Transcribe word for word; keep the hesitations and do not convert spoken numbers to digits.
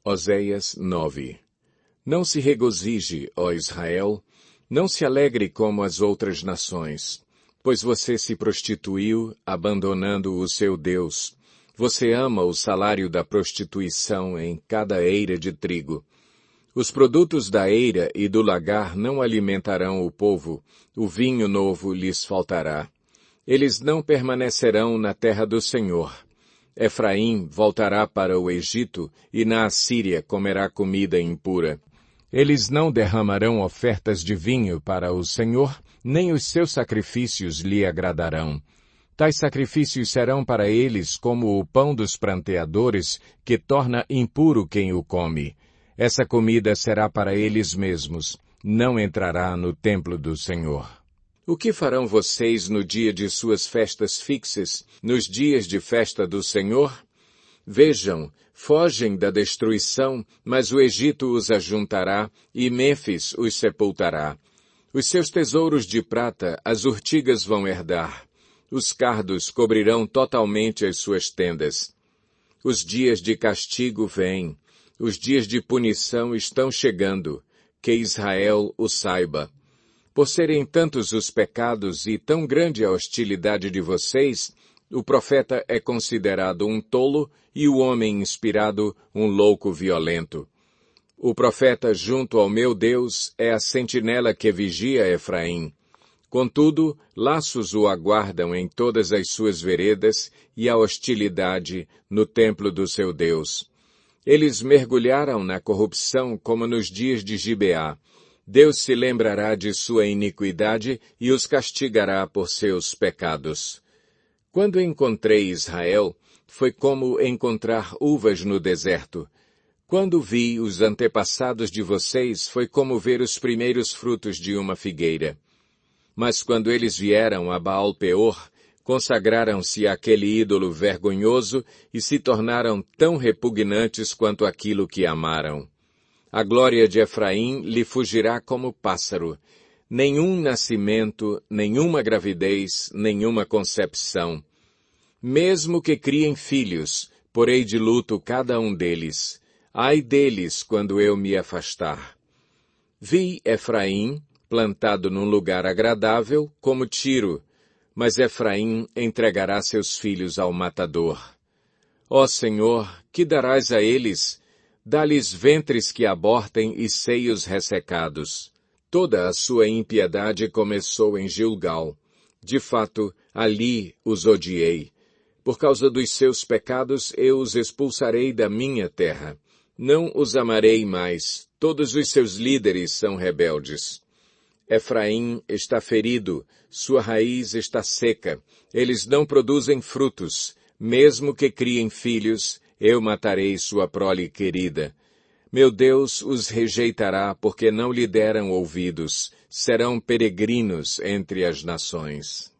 Oséias nove. Não se regozije, ó Israel, não se alegre como as outras nações, pois você se prostituiu, abandonando o seu Deus. Você ama o salário da prostituição em cada eira de trigo. Os produtos da eira e do lagar não alimentarão o povo, o vinho novo lhes faltará. Eles não permanecerão na terra do Senhor. Efraim voltará para o Egito e na Assíria comerá comida impura. Eles não derramarão ofertas de vinho para o Senhor, nem os seus sacrifícios lhe agradarão. Tais sacrifícios serão para eles como o pão dos pranteadores, que torna impuro quem o come. Essa comida será para eles mesmos, não entrará no templo do Senhor. O que farão vocês no dia de suas festas fixas, nos dias de festa do Senhor? Vejam, fogem da destruição, mas o Egito os ajuntará e Mêfis os sepultará. Os seus tesouros de prata as urtigas vão herdar. Os cardos cobrirão totalmente as suas tendas. Os dias de castigo vêm. Os dias de punição estão chegando. Que Israel o saiba. Por serem tantos os pecados e tão grande a hostilidade de vocês, o profeta é considerado um tolo e o homem inspirado um louco violento. O profeta junto ao meu Deus é a sentinela que vigia Efraim. Contudo, laços o aguardam em todas as suas veredas e a hostilidade no templo do seu Deus. Eles mergulharam na corrupção como nos dias de Gibeá. Deus se lembrará de sua iniquidade e os castigará por seus pecados. Quando encontrei Israel, foi como encontrar uvas no deserto. Quando vi os antepassados de vocês, foi como ver os primeiros frutos de uma figueira. Mas quando eles vieram a Baal-Peor, consagraram-se àquele ídolo vergonhoso e se tornaram tão repugnantes quanto aquilo que amaram. A glória de Efraim lhe fugirá como pássaro. Nenhum nascimento, nenhuma gravidez, nenhuma concepção. Mesmo que criem filhos, porei de luto cada um deles. Ai deles quando eu me afastar. Vi Efraim, plantado num lugar agradável, como Tiro, mas Efraim entregará seus filhos ao matador. Ó Senhor, que darás a eles? Dá-lhes ventres que abortem e seios ressecados. Toda a sua impiedade começou em Gilgal. De fato, ali os odiei. Por causa dos seus pecados, eu os expulsarei da minha terra. Não os amarei mais. Todos os seus líderes são rebeldes. Efraim está ferido, sua raiz está seca. Eles não produzem frutos. Mesmo que criem filhos, eu matarei sua prole querida. Meu Deus os rejeitará porque não lhe deram ouvidos. Serão peregrinos entre as nações.